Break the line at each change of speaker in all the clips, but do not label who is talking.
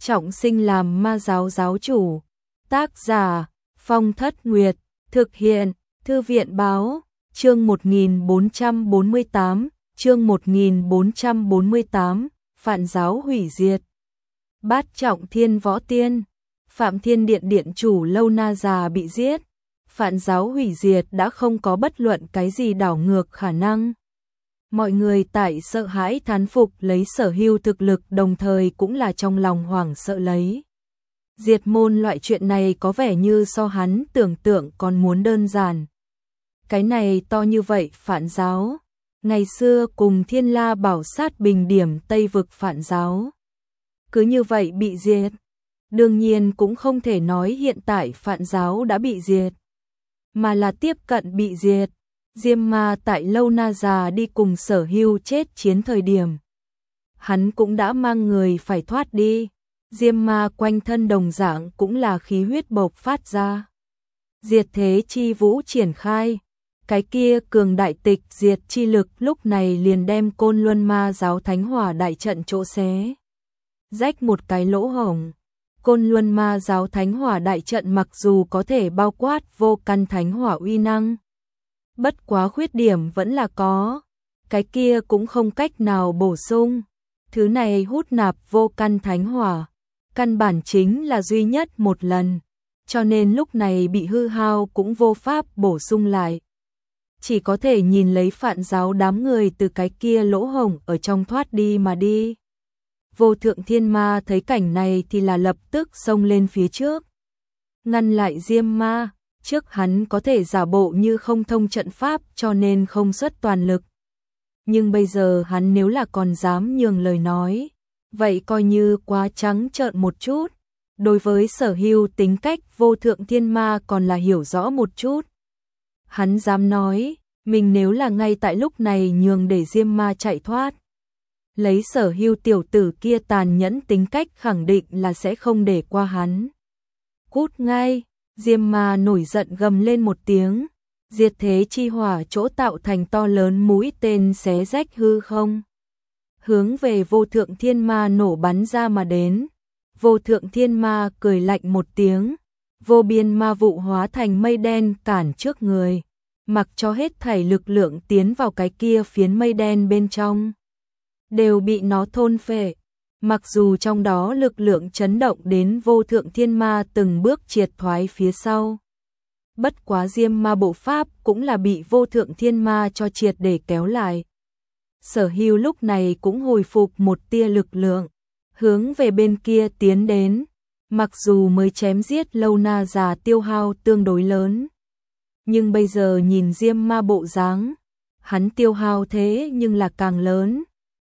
trọng sinh làm ma giáo giáo chủ. Tác giả Phong Thất Nguyệt. Thực hiện Thư viện Báo. Chương 1448. Phạn giáo hủy diệt. Bát trọng thiên võ tiên. Phạm Thiên Điện điện chủ Lâu Na già bị giết. Phạn giáo hủy diệt đã không có bất luận cái gì đảo ngược khả năng. Mọi người tại sợ hãi thán phục lấy Sở Hưu thực lực, đồng thời cũng là trong lòng hoảng sợ lấy. Diệt môn loại chuyện này có vẻ như so hắn tưởng tượng còn muốn đơn giản. Cái này to như vậy Phạn giáo. Ngày xưa cùng Thiên La Bảo Sát bình điểm Tây vực Phạn giáo. Cứ như vậy bị diệt. Đương nhiên cũng không thể nói hiện tại Phạn giáo đã bị diệt, mà là tiếp cận bị diệt. Diêm Ma tại Lâu Na già đi cùng Sở Hưu chết chiến thời điểm, hắn cũng đã mang người phải thoát đi. Diêm Ma quanh thân đồng dạng cũng là khí huyết bộc phát ra. Diệt thế chi vũ triển khai. Cái kia cường đại tịch diệt chi lực lúc này liền đem Côn Luân Ma giáo Thánh Hỏa đại trận chỗ xé rách một cái lỗ hổng. Côn Luân Ma giáo Thánh Hỏa đại trận mặc dù có thể bao quát vô căn Thánh Hỏa uy năng, bất quá khuyết điểm vẫn là có. Cái kia cũng không cách nào bổ sung. Thứ này hút nạp vô căn Thánh Hỏa, căn bản chính là duy nhất một lần, cho nên lúc này bị hư hao cũng vô pháp bổ sung lại. Chỉ có thể nhìn lấy Phạn giáo đám người từ cái kia lỗ hổng ở trong thoát đi mà đi. Vô Thượng Thiên Ma thấy cảnh này thì là lập tức xông lên phía trước, ngăn lại Diêm Ma. Trước hắn có thể giả bộ như không thông trận pháp cho nên không xuất toàn lực, nhưng bây giờ hắn nếu là còn dám nhường lời nói, vậy coi như quá trắng trợn một chút. Đối với Sở Hưu tính cách Vô Thượng Thiên Ma còn là hiểu rõ một chút. Hắn dám nói, mình nếu là ngay tại lúc này nhường để Diêm Ma chạy thoát, lấy Sở Hưu tiểu tử kia tàn nhẫn tính cách khẳng định là sẽ không để qua hắn. Cút ngay! Diêm Ma nổi giận gầm lên một tiếng, diệt thế chi hỏa chỗ tạo thành to lớn mũi tên xé rách hư không, hướng về Vô Thượng Thiên Ma nổ bắn ra mà đến. Vô Thượng Thiên Ma cười lạnh một tiếng, vô biên ma vụ hóa thành mây đen cản trước người, mặc cho hết thảy lực lượng tiến vào cái kia phiến mây đen bên trong, đều bị nó thôn phệ. Mặc dù trong đó lực lượng chấn động đến Vô Thượng Thiên Ma từng bước triệt thoái phía sau, bất quá Diêm Ma bộ pháp cũng là bị Vô Thượng Thiên Ma cho triệt để kéo lại. Sở Hưu lúc này cũng hồi phục một tia lực lượng, hướng về bên kia tiến đến. Mặc dù mới chém giết Lâu Na già tiêu hao tương đối lớn, nhưng bây giờ nhìn Diêm Ma bộ dáng, hắn tiêu hao thế nhưng là càng lớn.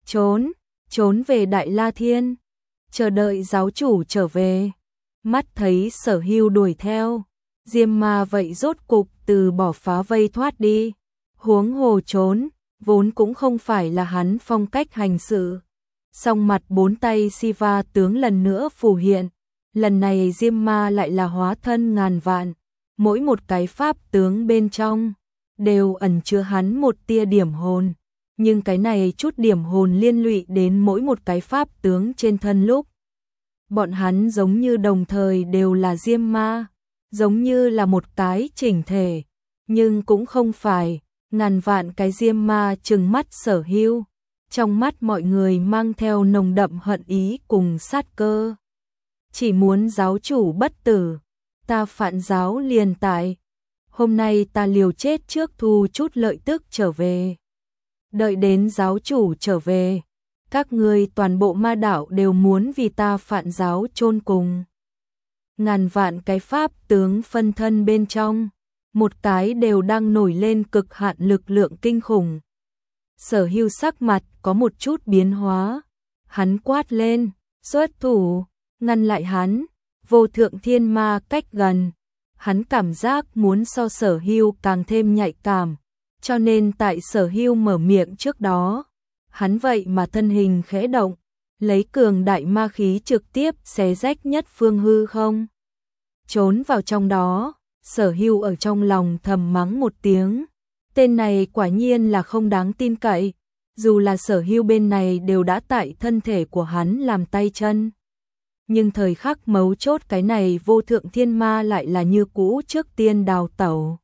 Trốn về Đại La Thiên, chờ đợi giáo chủ trở về. Mắt thấy Sở Hưu đuổi theo, Diêm Ma vậy rốt cục từ bỏ phá vây thoát đi. Huống hồ trốn, vốn cũng không phải là hắn phong cách hành sự. Song mặt bốn tay Siva tướng lần nữa phù hiện, lần này Diêm Ma lại là hóa thân ngàn vạn, mỗi một cái pháp tướng bên trong đều ẩn chứa hắn một tia điểm hồn. Nhưng cái này chút điểm hồn liên lụy đến mỗi một cái pháp tướng trên thân lúc, bọn hắn giống như đồng thời đều là Diêm Ma, giống như là một cái chỉnh thể, nhưng cũng không phải. Ngàn vạn cái Diêm Ma trừng mắt Sở Hưu, trong mắt mọi người mang theo nồng đậm hận ý cùng sát cơ. Chỉ muốn giáo chủ bất tử, ta Phạn giáo liền tại. Hôm nay ta liều chết trước thu chút lợi tức trở về. Đợi đến giáo chủ trở về, các ngươi toàn bộ ma đạo đều muốn vì ta Phạn giáo chôn cùng. Ngàn vạn cái pháp tướng phân thân bên trong, một cái đều đang nổi lên cực hạn lực lượng kinh khủng. Sở Hưu sắc mặt có một chút biến hóa, hắn quát lên, xuất thủ, ngăn lại hắn. Vô Thượng Thiên Ma cách gần, hắn cảm giác muốn so Sở Hưu càng thêm nhạy cảm, cho nên tại Sở Hưu mở miệng trước đó, hắn vậy mà thân hình khẽ động, lấy cường đại ma khí trực tiếp xé rách nhất phương hư không. Trốn vào trong đó, Sở Hưu ở trong lòng thầm mắng một tiếng, tên này quả nhiên là không đáng tin cậy, dù là Sở Hưu bên này đều đã tại thân thể của hắn làm tay chân. Nhưng thời khắc mấu chốt cái này vô thượng thiên ma lại là như cũ trước tiên đào tẩu.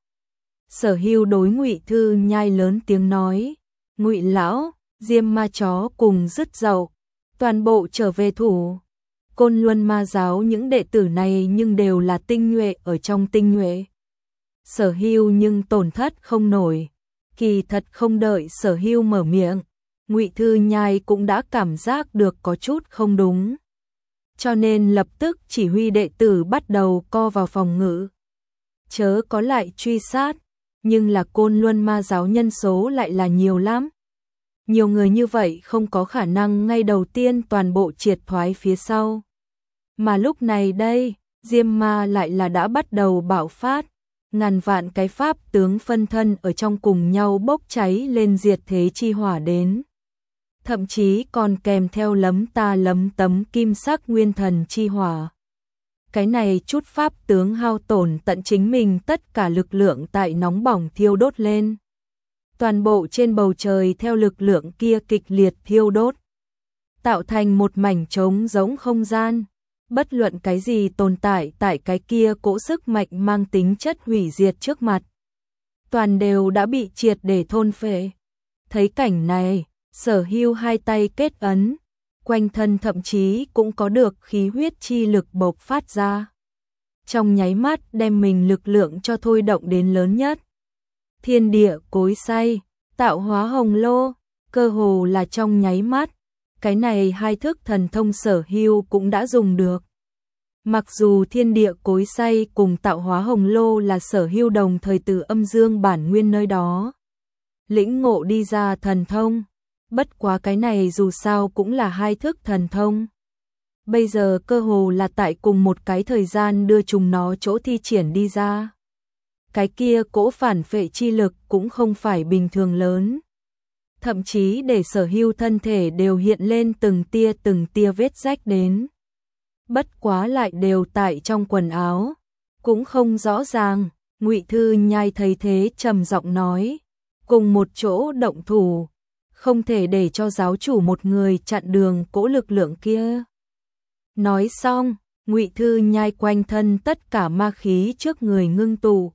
Sở Hưu đối Ngụy Thư Nhai lớn tiếng nói, Ngụy lão, Diêm ma chó cùng dứt dậu, toàn bộ trở về thủ. Côn Luân ma giáo những đệ tử này nhưng đều là tinh nhuệ ở trong tinh nhuệ. Sở Hưu nhưng tổn thất không nổi. Kỳ thật không đợi Sở Hưu mở miệng, Ngụy Thư Nhai cũng đã cảm giác được có chút không đúng. Cho nên lập tức chỉ huy đệ tử bắt đầu co vào phòng ngự. Chớ có lại truy sát, nhưng là Côn Luân ma giáo nhân số lại là nhiều lắm. Nhiều người như vậy không có khả năng ngay đầu tiên toàn bộ triệt thoái phía sau. Mà lúc này đây, Diêm ma lại là đã bắt đầu bạo phát. Ngàn vạn cái pháp tướng phân thân ở trong cùng nhau bốc cháy lên diệt thế chi hỏa đến. Thậm chí còn kèm theo lấm ta lấm tấm kim sắc nguyên thần chi hỏa. Cái này chút pháp tướng hao tổn tận chính mình tất cả lực lượng tại nóng bỏng thiêu đốt lên. Toàn bộ trên bầu trời theo lực lượng kia kịch liệt thiêu đốt, tạo thành một mảnh trống rỗng không gian. Bất luận cái gì tồn tại tại cái kia cỗ sức mạnh mang tính chất hủy diệt trước mặt, toàn đều đã bị triệt để thôn phệ. Thấy cảnh này, Sở Hưu hai tay kết ấn, quanh thân thậm chí cũng có được khí huyết chi lực bộc phát ra. Trong nháy mắt đem mình lực lượng cho thôi động đến lớn nhất. Thiên địa cối xay, tạo hóa hồng lô, cơ hồ là trong nháy mắt. Cái này hai thức thần thông Sở Hưu cũng đã dùng được. Mặc dù thiên địa cối xay cùng tạo hóa hồng lô là Sở Hưu đồng thời từ âm dương bản nguyên nơi đó lĩnh ngộ đi ra thần thông, bất quá cái này dù sao cũng là hai thức thần thông. Bây giờ cơ hồ là tại cùng một cái thời gian đưa chúng nó chỗ thi triển đi ra. Cái kia cỗ phản phệ chi lực cũng không phải bình thường lớn. Thậm chí để Sở Hưu thân thể đều hiện lên từng tia vết rách đến. Bất quá lại đều tại trong quần áo, cũng không rõ ràng. Ngụy Thư Nhai thấy thế trầm giọng nói, cùng một chỗ động thủ, không thể để cho giáo chủ một người chặn đường cỗ lực lượng kia. Nói xong, Ngụy Thư Nhai quanh thân tất cả ma khí trước người ngưng tụ,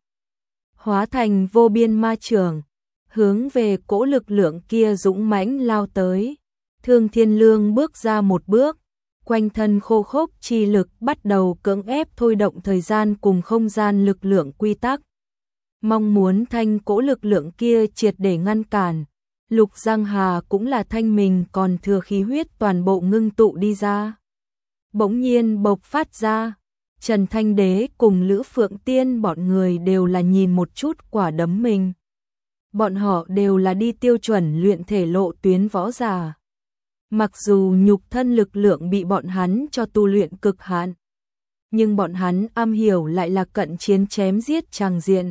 hóa thành vô biên ma trưởng, hướng về cỗ lực lượng kia dũng mãnh lao tới. Thương Thiên Lương bước ra một bước, quanh thân khô khốc chi lực bắt đầu cưỡng ép thôi động thời gian cùng không gian lực lượng quy tắc. Mong muốn thanh cỗ lực lượng kia triệt để ngăn cản. Lục Giang Hà cũng là thanh mình còn thừa khí huyết toàn bộ ngưng tụ đi ra. Bỗng nhiên bộc phát ra, Trần Thanh Đế cùng Lữ Phượng Tiên bọn người đều là nhìn một chút quả đấm mình. Bọn họ đều là đi tiêu chuẩn luyện thể lộ tuyến võ giả. Mặc dù nhục thân lực lượng bị bọn hắn cho tu luyện cực hạn, nhưng bọn hắn am hiểu lại là cận chiến chém giết tràng diện,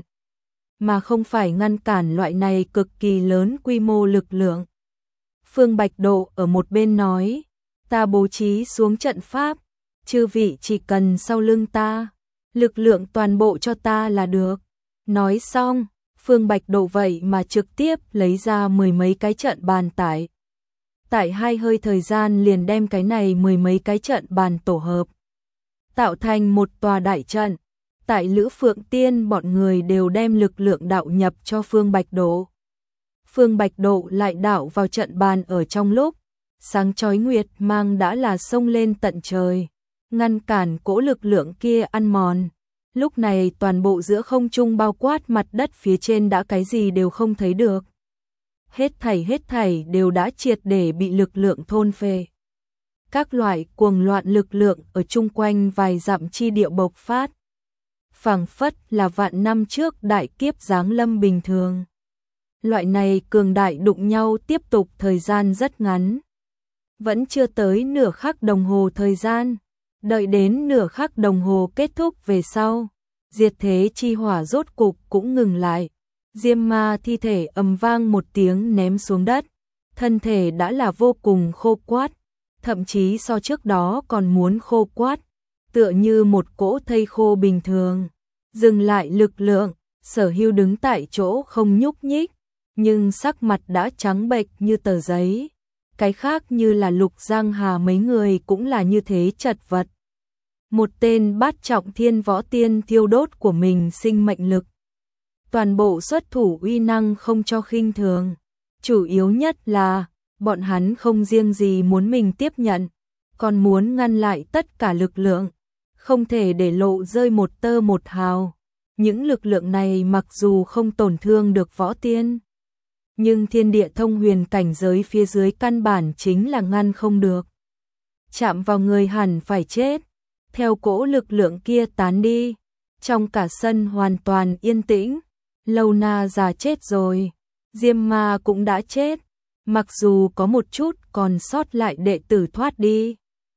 mà không phải ngăn cản loại này cực kỳ lớn quy mô lực lượng. Phương Bạch Độ ở một bên nói, ta bố trí xuống trận pháp, chư vị chỉ cần sau lưng ta, lực lượng toàn bộ cho ta là được. Nói xong, Phương Bạch Độ vậy mà trực tiếp lấy ra mười mấy cái trận bàn tải. Tại hai hơi thời gian liền đem cái này mười mấy cái trận bàn tổ hợp, tạo thành một tòa đại trận. Tại Lữ Phượng Tiên bọn người đều đem lực lượng đạo nhập cho Phương Bạch Độ. Phương Bạch Độ lại đạo vào trận bàn ở trong lúc, sáng chói nguyệt mang đã là xông lên tận trời, ngăn cản cỗ lực lượng kia ăn mòn. Lúc này toàn bộ giữa không trung bao quát mặt đất phía trên đã cái gì đều không thấy được. Hết thảy đều đã triệt để bị lực lượng thôn phệ. Các loại cuồng loạn lực lượng ở chung quanh vài dặm chi địa bộc phát. Phảng phất là vạn năm trước đại kiếp giáng lâm bình thường. Loại này cường đại đụng nhau tiếp tục thời gian rất ngắn. Vẫn chưa tới nửa khắc đồng hồ thời gian. Đợi đến nửa khắc đồng hồ kết thúc về sau, diệt thế chi hỏa rốt cục cũng ngừng lại. Diêm ma thi thể ầm vang một tiếng ném xuống đất. Thân thể đã là vô cùng khô quát, thậm chí so trước đó còn muốn khô quát, tựa như một cỗ thây khô bình thường. Dừng lại lực lượng, Sở Hưu đứng tại chỗ không nhúc nhích, nhưng sắc mặt đã trắng bệch như tờ giấy. Cái khác như là Lục Giang Hà mấy người cũng là như thế chật vật, một tên bát trọng thiên võ tiên thiêu đốt của mình sinh mệnh lực. Toàn bộ xuất thủ uy năng không cho khinh thường. Chủ yếu nhất là, bọn hắn không riêng gì muốn mình tiếp nhận, còn muốn ngăn lại tất cả lực lượng, không thể để lộ rơi một tơ một hào. Những lực lượng này mặc dù không tổn thương được võ tiên, nhưng thiên địa thông huyền cảnh giới phía dưới căn bản chính là ngăn không được. Chạm vào người hẳn phải chết. Theo cỗ lực lượng kia tán đi, trong cả sân hoàn toàn yên tĩnh. Lâu Na già chết rồi, Diêm Ma cũng đã chết, mặc dù có một chút còn sót lại đệ tử thoát đi.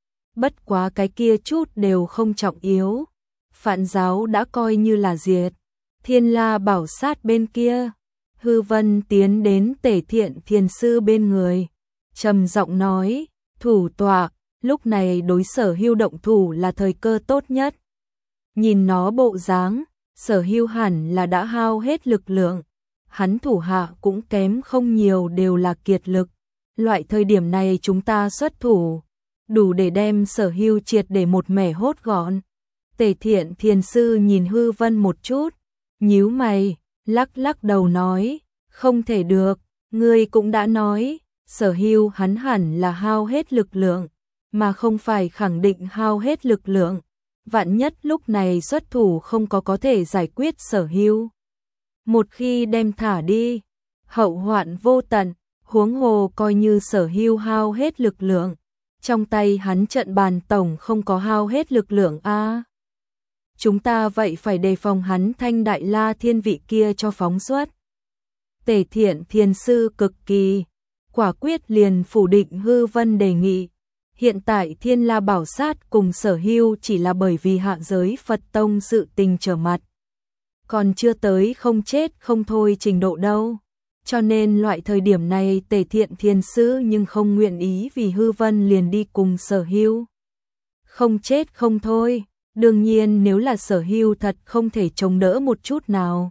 Bất quá cái kia chút đều không trọng yếu. Phạn giáo đã coi như là diệt. Thiên La Bảo Sát bên kia, Hư Vân tiến đến Tề Thiện Thiền Sư bên người, trầm giọng nói, thủ tọa, lúc này đối Sở Hưu động thủ là thời cơ tốt nhất. Nhìn nó bộ dáng, Sở Hưu hẳn là đã hao hết lực lượng, hắn thủ hạ cũng kém không nhiều đều là kiệt lực. Loại thời điểm này chúng ta xuất thủ, đủ để đem Sở Hưu triệt để một mẻ hốt gọn. Tề Thiện Thiền Sư nhìn Hư Vân một chút, nhíu mày, lắc lắc đầu nói, không thể được, ngươi cũng đã nói, Sở Hưu hắn hẳn là hao hết lực lượng, mà không phải khẳng định hao hết lực lượng. Vạn nhất lúc này xuất thủ không có thể giải quyết Sở Hưu. Một khi đem thả đi, hậu hoạn vô tận, huống hồ coi như Sở Hưu hao hết lực lượng, trong tay hắn trận bàn tổng không có hao hết lực lượng a. Chúng ta vậy phải đề phòng hắn Thanh Đại La Thiên vị kia cho phóng xuất. Tề Thiện Thiền Sư cực kỳ quả quyết liền phủ định Hư Vân đề nghị. Hiện tại Thiên La Bảo Sát cùng Sở Hưu chỉ là bởi vì hạ giới Phật Tông sự tình trở mặt, còn chưa tới không chết không thôi trình độ đâu. Cho nên loại thời điểm này Tề Thiện Thiền Sư nhưng không nguyện ý vì Hư Vân liền đi cùng Sở Hưu. Không chết không thôi, đương nhiên nếu là Sở Hưu thật không thể chống đỡ một chút nào,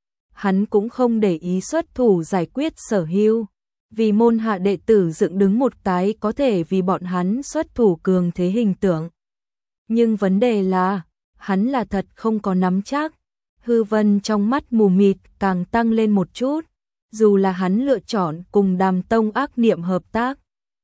hắn cũng không để ý xuất thủ giải quyết Sở Hưu. Vì môn hạ đệ tử dựng đứng một cái có thể vì bọn hắn xuất thủ cường thế hình tượng. Nhưng vấn đề là, hắn là thật không có nắm chắc. Hư Vân trong mắt mù mịt càng tăng lên một chút, dù là hắn lựa chọn cùng Đàm Tông ác niệm hợp tác,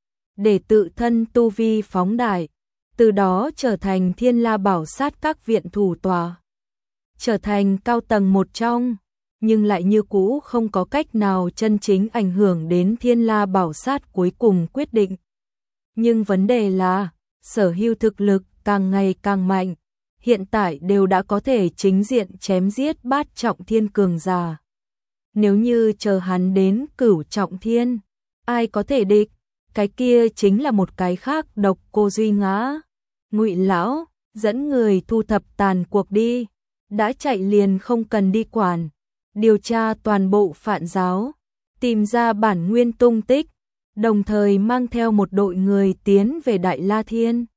để tự thân tu vi phóng đại, từ đó trở thành Thiên La Bảo Sát các viện thủ tòa, trở thành cao tầng một trong, nhưng lại như cũ không có cách nào chân chính ảnh hưởng đến Thiên La Bảo Sát cuối cùng quyết định. Nhưng vấn đề là, Sở Hưu thực lực càng ngày càng mạnh, hiện tại đều đã có thể chính diện chém giết bát trọng thiên cường giả. Nếu như chờ hắn đến cửu trọng thiên, ai có thể địch, cái kia chính là một cái khác độc cô duy ngã. Ngụy lão, dẫn người thu thập tàn cuộc đi, đã chạy liền không cần đi quản. Điều tra toàn bộ Phạn giáo, tìm ra bản nguyên tung tích, đồng thời mang theo một đội người tiến về Đại La Thiên.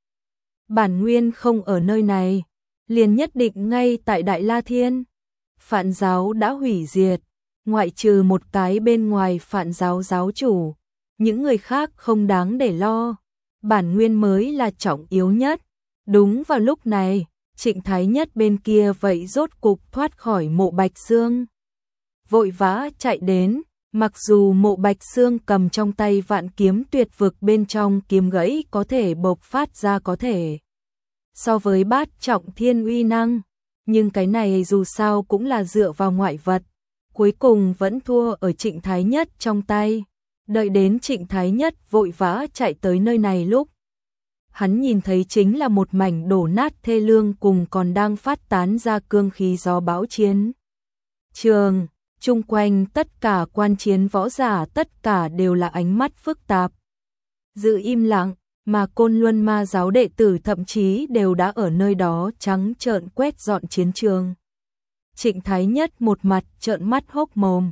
Bản nguyên không ở nơi này, liền nhất định ngay tại Đại La Thiên. Phạn giáo đã hủy diệt, ngoại trừ một cái bên ngoài Phạn giáo giáo chủ, những người khác không đáng để lo. Bản nguyên mới là trọng yếu nhất. Đúng vào lúc này, Trịnh Thái Nhất bên kia vậy rốt cục thoát khỏi Mộ Bạch Xương. Vội vã chạy đến, mặc dù Mộ Bạch Xương cầm trong tay vạn kiếm tuyệt vực bên trong kiếm gãy có thể bộc phát ra có thể so với bát trọng thiên uy năng, nhưng cái này dù sao cũng là dựa vào ngoại vật, cuối cùng vẫn thua ở Trịnh Thái Nhất trong tay. Đợi đến Trịnh Thái Nhất vội vã chạy tới nơi này lúc, hắn nhìn thấy chính là một mảnh đổ nát thê lương cùng còn đang phát tán ra cương khí gió bão chiến trường. Chung quanh tất cả quan chiến võ giả tất cả đều là ánh mắt phức tạp, giữ im lặng, mà Côn Luân Ma giáo đệ tử thậm chí đều đã ở nơi đó trắng trợn quét dọn chiến trường. Trịnh Thái Nhất một mặt trợn mắt hốc mồm,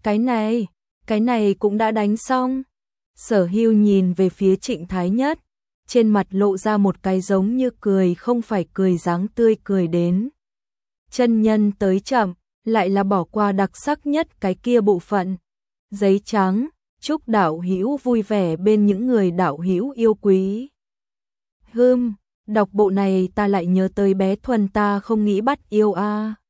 cái này cũng đã đánh xong. Sở Hưu nhìn về phía Trịnh Thái Nhất, trên mặt lộ ra một cái giống như cười không phải cười dáng tươi cười đến. Chân nhân tới chậm, lại là bỏ qua đặc sắc nhất cái kia bộ phận. Giấy trắng, chúc đạo hữu vui vẻ bên những người đạo hữu yêu quý. Đọc bộ này ta lại nhớ tới bé Thuần, ta không nghĩ bắt yêu a.